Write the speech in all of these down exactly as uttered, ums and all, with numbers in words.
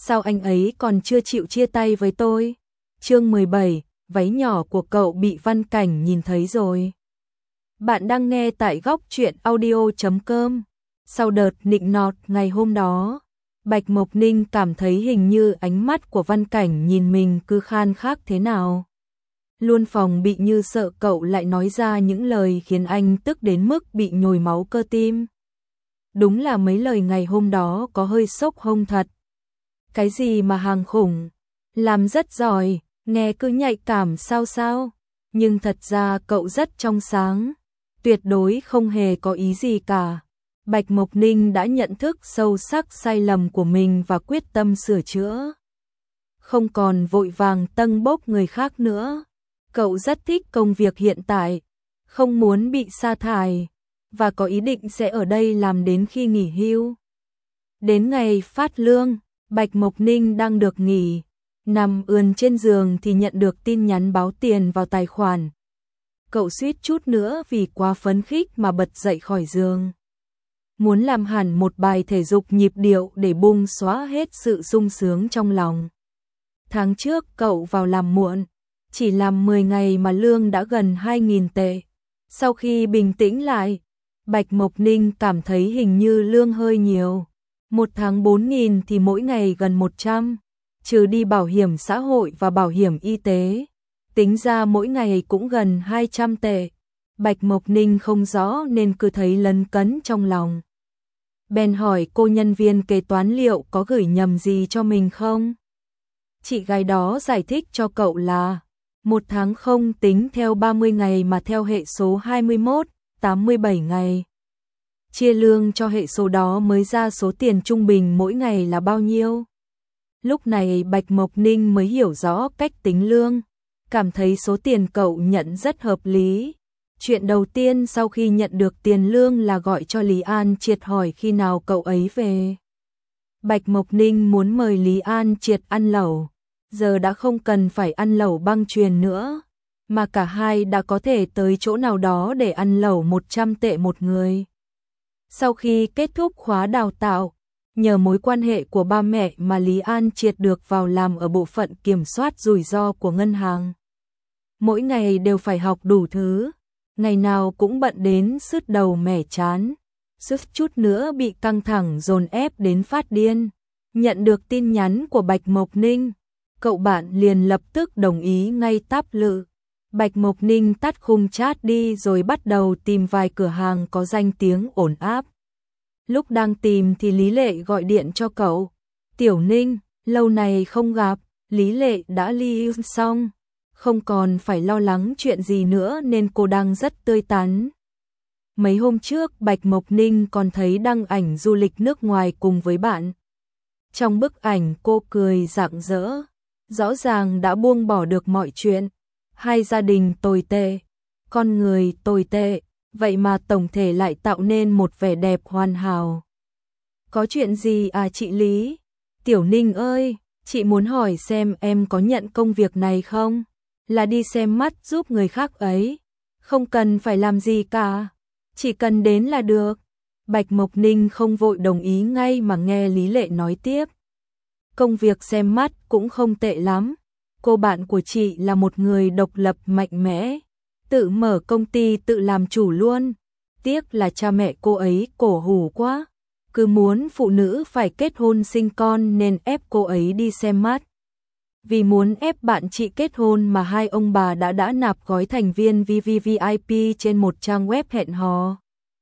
sao anh ấy còn chưa chịu chia tay với tôi? Chương mười bảy, váy nhỏ của cậu bị Văn Cảnh nhìn thấy rồi. Bạn đang nghe tại góc truyện audio chấm com. Sau đợt nịnh nọt ngày hôm đó, Bạch Mộc Ninh cảm thấy hình như ánh mắt của Văn Cảnh nhìn mình cứ khan khác thế nào. Luôn phòng bị như sợ cậu lại nói ra những lời khiến anh tức đến mức bị nhồi máu cơ tim. Đúng là mấy lời ngày hôm đó có hơi sốc hông thật. Cái gì mà hàng khủng, làm rất giỏi, nghe cứ nhạy cảm sao sao, nhưng thật ra cậu rất trong sáng, tuyệt đối không hề có ý gì cả. Bạch Mộc Ninh đã nhận thức sâu sắc sai lầm của mình và quyết tâm sửa chữa. Không còn vội vàng tâng bốc người khác nữa. Cậu rất thích công việc hiện tại, không muốn bị sa thải, và có ý định sẽ ở đây làm đến khi nghỉ hưu. Đến ngày phát lương, Bạch Mộc Ninh đang được nghỉ, nằm ườn trên giường thì nhận được tin nhắn báo tiền vào tài khoản. Cậu suýt chút nữa vì quá phấn khích mà bật dậy khỏi giường. Muốn làm hẳn một bài thể dục nhịp điệu để bung xóa hết sự sung sướng trong lòng. Tháng trước cậu vào làm muộn, chỉ làm mười ngày mà lương đã gần hai nghìn tệ. Sau khi bình tĩnh lại, Bạch Mộc Ninh cảm thấy hình như lương hơi nhiều. Một tháng bốn nghìn thì mỗi ngày gần một trăm, trừ đi bảo hiểm xã hội và bảo hiểm y tế. Tính ra mỗi ngày cũng gần hai trăm tệ. Bạch Mộc Ninh không rõ nên cứ thấy lấn cấn trong lòng. Bèn hỏi cô nhân viên kế toán liệu có gửi nhầm gì cho mình không? Chị gái đó giải thích cho cậu là một tháng không tính theo ba mươi ngày mà theo hệ số hai mươi mốt, tám mươi bảy ngày. Chia lương cho hệ số đó mới ra số tiền trung bình mỗi ngày là bao nhiêu. Lúc này Bạch Mộc Ninh mới hiểu rõ cách tính lương, cảm thấy số tiền cậu nhận rất hợp lý. Chuyện đầu tiên sau khi nhận được tiền lương là gọi cho Lý An Triệt hỏi khi nào cậu ấy về. Bạch Mộc Ninh muốn mời Lý An Triệt ăn lẩu, giờ đã không cần phải ăn lẩu băng chuyền nữa, mà cả hai đã có thể tới chỗ nào đó để ăn lẩu một trăm tệ một người. Sau khi kết thúc khóa đào tạo, nhờ mối quan hệ của ba mẹ mà Lý An Triệt được vào làm ở bộ phận kiểm soát rủi ro của ngân hàng. Mỗi ngày đều phải học đủ thứ, ngày nào cũng bận đến sứt đầu mẻ chán, suýt chút nữa bị căng thẳng dồn ép đến phát điên. Nhận được tin nhắn của Bạch Mộc Ninh, cậu bạn liền lập tức đồng ý ngay táp lự. Bạch Mộc Ninh tắt khung chat đi rồi bắt đầu tìm vài cửa hàng có danh tiếng ổn áp. Lúc đang tìm thì Lý Lệ gọi điện cho cậu. Tiểu Ninh, lâu này không gặp, Lý Lệ đã ly hôn xong, không còn phải lo lắng chuyện gì nữa nên cô đang rất tươi tắn. Mấy hôm trước Bạch Mộc Ninh còn thấy đăng ảnh du lịch nước ngoài cùng với bạn. Trong bức ảnh cô cười rạng rỡ, rõ ràng đã buông bỏ được mọi chuyện. Hai gia đình tồi tệ, con người tồi tệ, vậy mà tổng thể lại tạo nên một vẻ đẹp hoàn hảo. Có chuyện gì à chị Lý? Tiểu Ninh ơi, chị muốn hỏi xem em có nhận công việc này không? Là đi xem mắt giúp người khác ấy. Không cần phải làm gì cả, chỉ cần đến là được. Bạch Mộc Ninh không vội đồng ý ngay mà nghe Lý Lệ nói tiếp. Công việc xem mắt cũng không tệ lắm. Cô bạn của chị là một người độc lập mạnh mẽ, tự mở công ty tự làm chủ luôn. Tiếc là cha mẹ cô ấy cổ hủ quá, cứ muốn phụ nữ phải kết hôn sinh con nên ép cô ấy đi xem mắt. Vì muốn ép bạn chị kết hôn mà hai ông bà đã đã nạp gói thành viên vê vê vê i pê trên một trang web hẹn hò.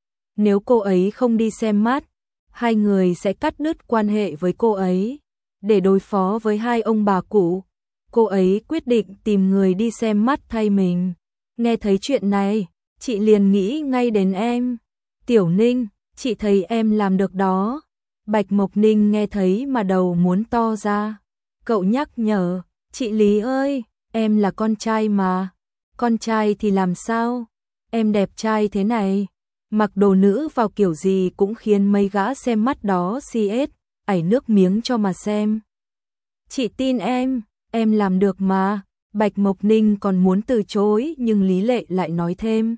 Nếu cô ấy không đi xem mắt, hai người sẽ cắt đứt quan hệ với cô ấy. Để đối phó với hai ông bà cũ, cô ấy quyết định tìm người đi xem mắt thay mình. Nghe thấy chuyện này, chị liền nghĩ ngay đến em. Tiểu Ninh, chị thấy em làm được đó. Bạch Mộc Ninh nghe thấy mà đầu muốn to ra. Cậu nhắc nhở, chị Lý ơi, em là con trai mà. Con trai thì làm sao? Em đẹp trai thế này, mặc đồ nữ vào kiểu gì cũng khiến mấy gã xem mắt đó xê ét, ảy nước miếng cho mà xem. Chị tin em, em làm được mà. Bạch Mộc Ninh còn muốn từ chối nhưng Lý Lệ lại nói thêm.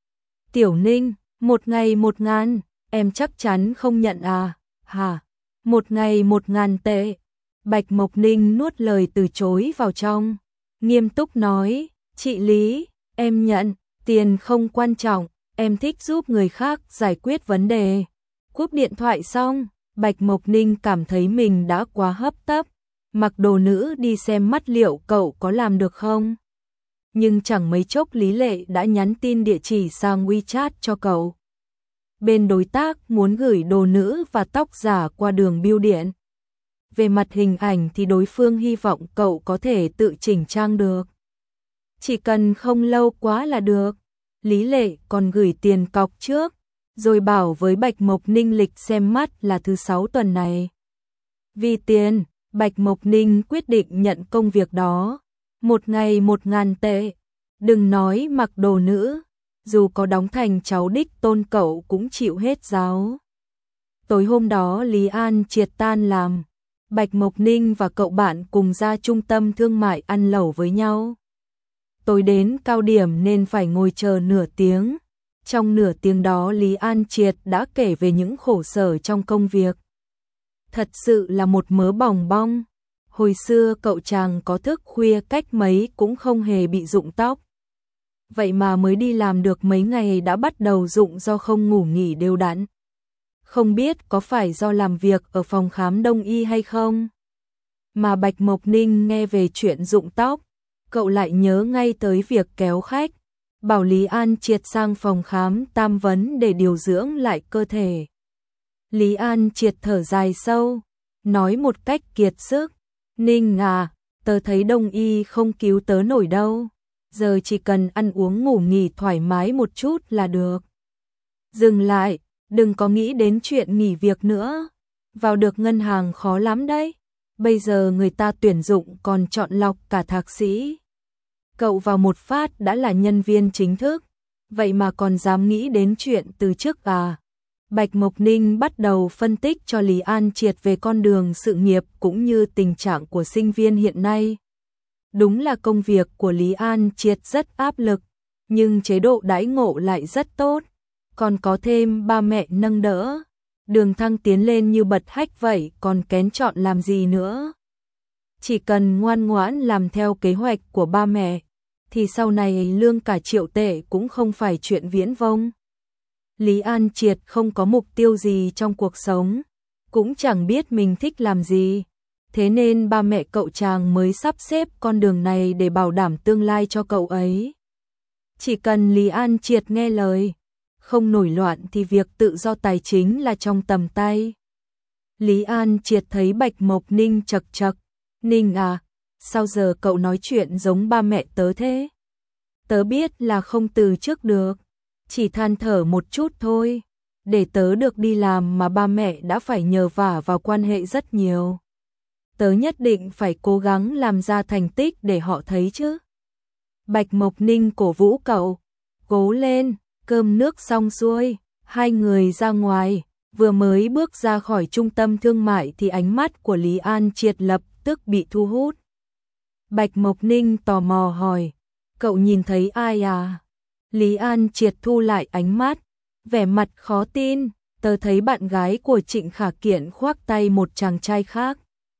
Tiểu Ninh, một ngày một ngàn, em chắc chắn không nhận à? Hả? Một ngày một ngàn tệ. Bạch Mộc Ninh nuốt lời từ chối vào trong, nghiêm túc nói, chị Lý, em nhận, tiền không quan trọng, em thích giúp người khác giải quyết vấn đề. Cúp điện thoại xong, Bạch Mộc Ninh cảm thấy mình đã quá hấp tấp, mặc đồ nữ đi xem mắt liệu cậu có làm được không. Nhưng chẳng mấy chốc Lý Lệ đã nhắn tin địa chỉ sang WeChat cho cậu. Bên đối tác muốn gửi đồ nữ và tóc giả qua đường bưu điện. Về mặt hình ảnh thì đối phương hy vọng cậu có thể tự chỉnh trang được. Chỉ cần không lâu quá là được. Lý Lệ còn gửi tiền cọc trước, rồi bảo với Bạch Mộc Ninh lịch xem mắt là thứ sáu tuần này. Vì tiền, Bạch Mộc Ninh quyết định nhận công việc đó. Một ngày một ngàn tệ. Đừng nói mặc đồ nữ, dù có đóng thành cháu đích tôn cậu cũng chịu hết giáo. Tối hôm đó Lý An Triệt tan làm. Bạch Mộc Ninh và cậu bạn cùng ra trung tâm thương mại ăn lẩu với nhau. Tối đến cao điểm nên phải ngồi chờ nửa tiếng. Trong nửa tiếng đó Lý An Triệt đã kể về những khổ sở trong công việc. Thật sự là một mớ bòng bong. Hồi xưa cậu chàng có thức khuya cách mấy cũng không hề bị rụng tóc. Vậy mà mới đi làm được mấy ngày đã bắt đầu rụng do không ngủ nghỉ đều đặn. Không biết có phải do làm việc ở phòng khám đông y hay không? Mà Bạch Mộc Ninh nghe về chuyện rụng tóc, cậu lại nhớ ngay tới việc kéo khách, bảo Lý An Triệt sang phòng khám tam vấn để điều dưỡng lại cơ thể. Lý An Triệt thở dài sâu, nói một cách kiệt sức, Ninh à, tớ thấy đông y không cứu tớ nổi đâu, giờ chỉ cần ăn uống ngủ nghỉ thoải mái một chút là được. Dừng lại, đừng có nghĩ đến chuyện nghỉ việc nữa, vào được ngân hàng khó lắm đấy, bây giờ người ta tuyển dụng còn chọn lọc cả thạc sĩ. Cậu vào một phát đã là nhân viên chính thức, vậy mà còn dám nghĩ đến chuyện từ chức à? Bạch Mộc Ninh bắt đầu phân tích cho Lý An Triệt về con đường sự nghiệp cũng như tình trạng của sinh viên hiện nay. Đúng là công việc của Lý An Triệt rất áp lực, nhưng chế độ đãi ngộ lại rất tốt, còn có thêm ba mẹ nâng đỡ. Đường thăng tiến lên như bật hách vậy còn kén chọn làm gì nữa. Chỉ cần ngoan ngoãn làm theo kế hoạch của ba mẹ, thì sau này lương cả triệu tệ cũng không phải chuyện viễn vông. Lý An Triệt không có mục tiêu gì trong cuộc sống, cũng chẳng biết mình thích làm gì. Thế nên ba mẹ cậu chàng mới sắp xếp con đường này để bảo đảm tương lai cho cậu ấy. Chỉ cần Lý An Triệt nghe lời, không nổi loạn thì việc tự do tài chính là trong tầm tay. Lý An Triệt thấy Bạch Mộc Ninh chật chật, Ninh à, sao giờ cậu nói chuyện giống ba mẹ tớ thế? Tớ biết là không từ trước được, chỉ than thở một chút thôi. Để tớ được đi làm mà ba mẹ đã phải nhờ vả vào quan hệ rất nhiều. Tớ nhất định phải cố gắng làm ra thành tích để họ thấy chứ. Bạch Mộc Ninh cổ vũ cậu, cố lên, cơm nước xong xuôi, hai người ra ngoài, vừa mới bước ra khỏi trung tâm thương mại thì ánh mắt của Lý An Triệt lập tức bị thu hút. Bạch Mộc Ninh tò mò hỏi, cậu nhìn thấy ai à? Lý An Triệt thu lại ánh mắt, vẻ mặt khó tin, tớ thấy bạn gái của Trịnh Khả Kiện khoác tay một chàng trai khác.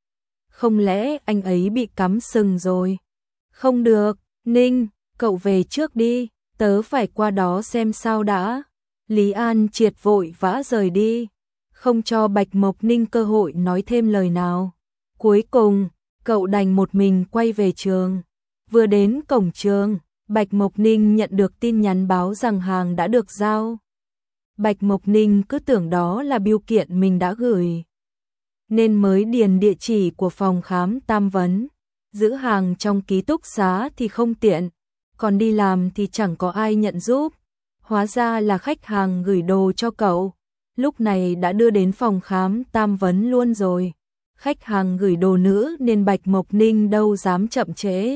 Không lẽ anh ấy bị cắm sừng rồi? Không được, Ninh, cậu về trước đi, tớ phải qua đó xem sao đã. Lý An Triệt vội vã rời đi, không cho Bạch Mộc Ninh cơ hội nói thêm lời nào. Cuối cùng, cậu đành một mình quay về trường. Vừa đến cổng trường, Bạch Mộc Ninh nhận được tin nhắn báo rằng hàng đã được giao. Bạch Mộc Ninh cứ tưởng đó là bưu kiện mình đã gửi, nên mới điền địa chỉ của phòng khám tam vấn. Giữ hàng trong ký túc xá thì không tiện, còn đi làm thì chẳng có ai nhận giúp. Hóa ra là khách hàng gửi đồ cho cậu, lúc này đã đưa đến phòng khám tam vấn luôn rồi. Khách hàng gửi đồ nữ nên Bạch Mộc Ninh đâu dám chậm trễ.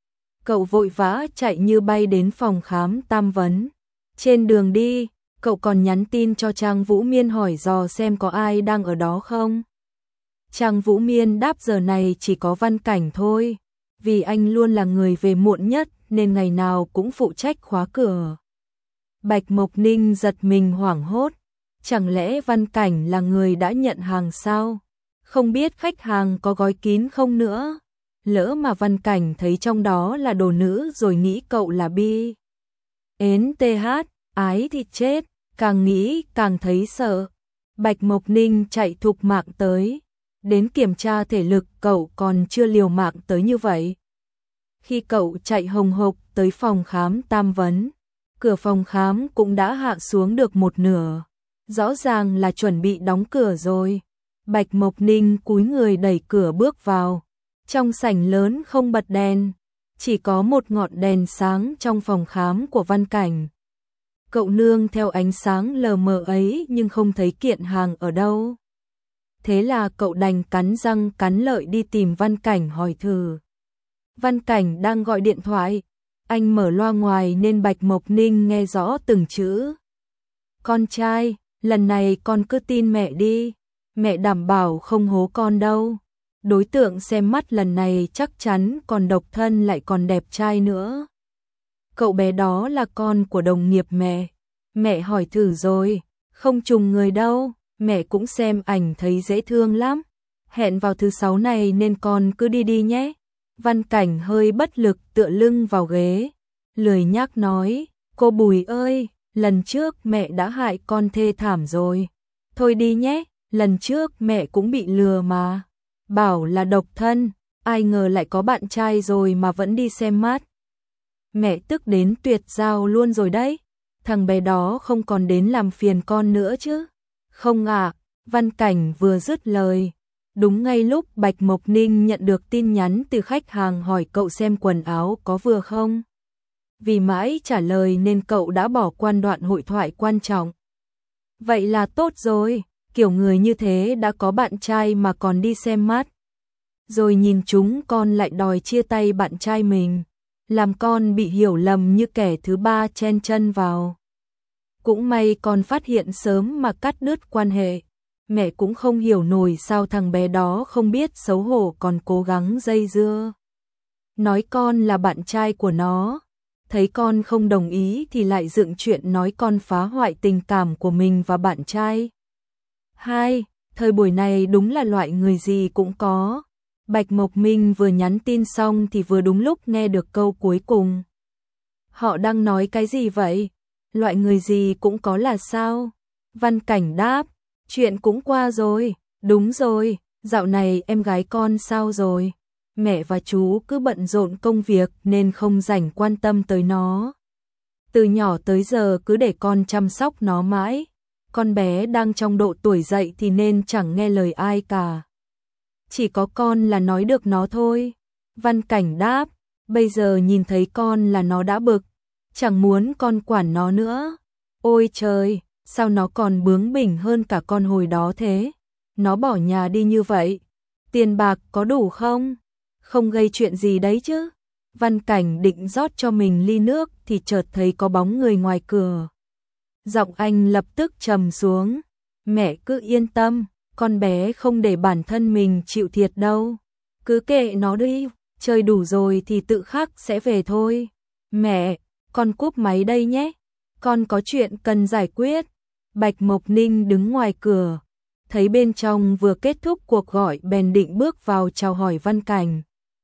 Cậu vội vã chạy như bay đến phòng khám tam vấn. Trên đường đi, cậu còn nhắn tin cho Trang Vũ Miên hỏi dò xem có ai đang ở đó không. Trang Vũ Miên đáp giờ này chỉ có Văn Cảnh thôi, vì anh luôn là người về muộn nhất nên ngày nào cũng phụ trách khóa cửa. Bạch Mộc Ninh giật mình hoảng hốt, chẳng lẽ Văn Cảnh là người đã nhận hàng sao? Không biết khách hàng có gói kín không nữa. Lỡ mà Văn Cảnh thấy trong đó là đồ nữ rồi nghĩ cậu là bi. Ến tê hát, ái thì chết, càng nghĩ càng thấy sợ. Bạch Mộc Ninh chạy thục mạng tới. Đến kiểm tra thể lực cậu còn chưa liều mạng tới như vậy. Khi cậu chạy hồng hộc tới phòng khám Tam Vấn, cửa phòng khám cũng đã hạ xuống được một nửa. Rõ ràng là chuẩn bị đóng cửa rồi. Bạch Mộc Ninh cúi người đẩy cửa bước vào. Trong sảnh lớn không bật đèn, chỉ có một ngọn đèn sáng trong phòng khám của Văn Cảnh. Cậu nương theo ánh sáng lờ mờ ấy nhưng không thấy kiện hàng ở đâu. Thế là cậu đành cắn răng cắn lợi đi tìm Văn Cảnh hỏi thử. Văn Cảnh đang gọi điện thoại, anh mở loa ngoài nên Bạch Mộc Ninh nghe rõ từng chữ. Con trai, lần này con cứ tin mẹ đi, mẹ đảm bảo không hố con đâu. Đối tượng xem mắt lần này chắc chắn còn độc thân lại còn đẹp trai nữa. Cậu bé đó là con của đồng nghiệp mẹ. Mẹ hỏi thử rồi, không trùng người đâu, mẹ cũng xem ảnh thấy dễ thương lắm. Hẹn vào thứ sáu này nên con cứ đi đi nhé. Văn Cảnh hơi bất lực tựa lưng vào ghế, lười nhác nói, cô Bùi ơi, lần trước mẹ đã hại con thê thảm rồi. Thôi đi nhé, lần trước mẹ cũng bị lừa mà. Bảo là độc thân, ai ngờ lại có bạn trai rồi mà vẫn đi xem mắt. Mẹ tức đến tuyệt giao luôn rồi đấy. Thằng bé đó không còn đến làm phiền con nữa chứ. Không ạ, Văn Cảnh vừa dứt lời. Đúng ngay lúc Bạch Mộc Ninh nhận được tin nhắn từ khách hàng hỏi cậu xem quần áo có vừa không. Vì mãi trả lời nên cậu đã bỏ qua đoạn hội thoại quan trọng. Vậy là tốt rồi, kiểu người như thế đã có bạn trai mà còn đi xem mắt. Rồi nhìn chúng con lại đòi chia tay bạn trai mình, làm con bị hiểu lầm như kẻ thứ ba chen chân vào. Cũng may con phát hiện sớm mà cắt đứt quan hệ. Mẹ cũng không hiểu nổi sao thằng bé đó không biết xấu hổ còn cố gắng dây dưa. Nói con là bạn trai của nó, thấy con không đồng ý thì lại dựng chuyện nói con phá hoại tình cảm của mình và bạn trai. Hai, thời buổi này đúng là loại người gì cũng có. Bạch Mộc Minh vừa nhắn tin xong thì vừa đúng lúc nghe được câu cuối cùng. Họ đang nói cái gì vậy? Loại người gì cũng có là sao? Văn Cảnh đáp, chuyện cũng qua rồi, đúng rồi, dạo này em gái con sao rồi? Mẹ và chú cứ bận rộn công việc nên không rảnh quan tâm tới nó. Từ nhỏ tới giờ cứ để con chăm sóc nó mãi. Con bé đang trong độ tuổi dậy thì nên chẳng nghe lời ai cả. Chỉ có con là nói được nó thôi. Văn Cảnh đáp, bây giờ nhìn thấy con là nó đã bực, chẳng muốn con quản nó nữa. Ôi trời, sao nó còn bướng bỉnh hơn cả con hồi đó thế? Nó bỏ nhà đi như vậy, tiền bạc có đủ không? Không gây chuyện gì đấy chứ? Văn Cảnh định rót cho mình ly nước thì chợt thấy có bóng người ngoài cửa. Giọng anh lập tức trầm xuống. Mẹ cứ yên tâm, con bé không để bản thân mình chịu thiệt đâu. Cứ kệ nó đi, chơi đủ rồi thì tự khắc sẽ về thôi. Mẹ, con cúp máy đây nhé. Con có chuyện cần giải quyết. Bạch Mộc Ninh đứng ngoài cửa, thấy bên trong vừa kết thúc cuộc gọi bèn định bước vào chào hỏi Văn Cảnh.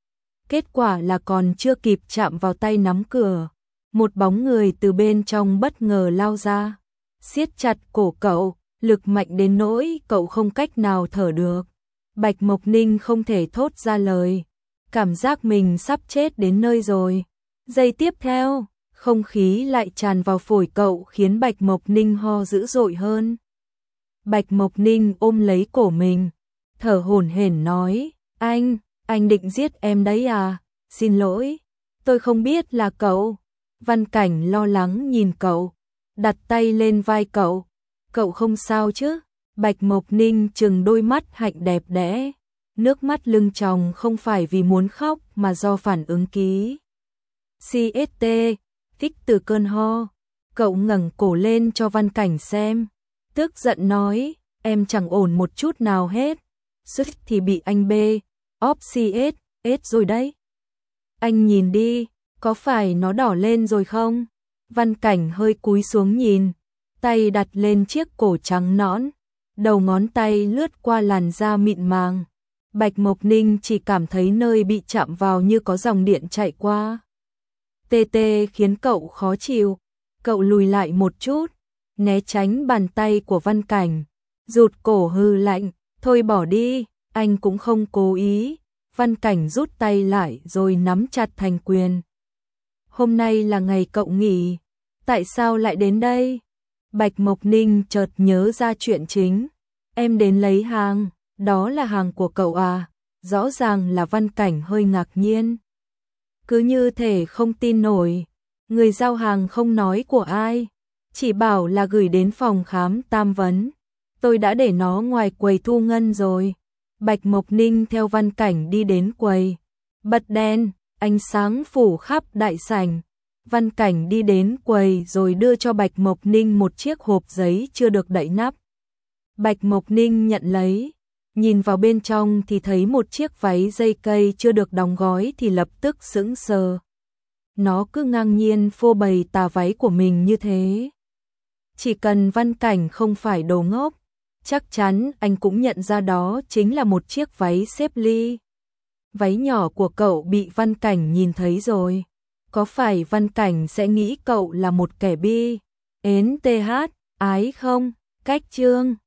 Kết quả là còn chưa kịp chạm vào tay nắm cửa, một bóng người từ bên trong bất ngờ lao ra, siết chặt cổ cậu, lực mạnh đến nỗi cậu không cách nào thở được. Bạch Mộc Ninh không thể thốt ra lời, cảm giác mình sắp chết đến nơi rồi. Giây tiếp theo, không khí lại tràn vào phổi cậu khiến Bạch Mộc Ninh ho dữ dội hơn. Bạch Mộc Ninh ôm lấy cổ mình, thở hổn hển nói, anh, anh định giết em đấy à? Xin lỗi, tôi không biết là cậu. Văn Cảnh lo lắng nhìn cậu, đặt tay lên vai cậu. Cậu không sao chứ? Bạch Mộc Ninh trừng đôi mắt hạnh đẹp đẽ, nước mắt lưng tròng không phải vì muốn khóc mà do phản ứng ký xê ét tê, tích từ cơn ho. Cậu ngẩng cổ lên cho Văn Cảnh xem, tức giận nói, em chẳng ổn một chút nào hết. Sức thì bị anh bê, óp xê ét, ét rồi đấy. Anh nhìn đi, có phải nó đỏ lên rồi không? Văn Cảnh hơi cúi xuống nhìn, tay đặt lên chiếc cổ trắng nõn, đầu ngón tay lướt qua làn da mịn màng. Bạch Mộc Ninh chỉ cảm thấy nơi bị chạm vào như có dòng điện chạy qua. Tê tê khiến cậu khó chịu, cậu lùi lại một chút, né tránh bàn tay của Văn Cảnh, rụt cổ hừ lạnh, thôi bỏ đi, anh cũng không cố ý. Văn Cảnh rút tay lại rồi nắm chặt thành quyền. Hôm nay là ngày cậu nghỉ, tại sao lại đến đây? Bạch Mộc Ninh chợt nhớ ra chuyện chính. Em đến lấy hàng, đó là hàng của cậu à? Rõ ràng là Văn Cảnh hơi ngạc nhiên. Cứ như thể không tin nổi, người giao hàng không nói của ai, chỉ bảo là gửi đến phòng khám Tam Vấn. Tôi đã để nó ngoài quầy thu ngân rồi. Bạch Mộc Ninh theo Văn Cảnh đi đến quầy, bật đèn, ánh sáng phủ khắp đại sảnh. Văn Cảnh đi đến quầy rồi đưa cho Bạch Mộc Ninh một chiếc hộp giấy chưa được đậy nắp. Bạch Mộc Ninh nhận lấy, nhìn vào bên trong thì thấy một chiếc váy dây cây chưa được đóng gói thì lập tức sững sờ. Nó cứ ngang nhiên phô bày tà váy của mình như thế. Chỉ cần Văn Cảnh không phải đồ ngốc, chắc chắn anh cũng nhận ra đó chính là một chiếc váy xếp ly. Váy nhỏ của cậu bị Văn Cảnh nhìn thấy rồi. Có phải Văn Cảnh sẽ nghĩ cậu là một kẻ bi, ến th, ái không? Cách chương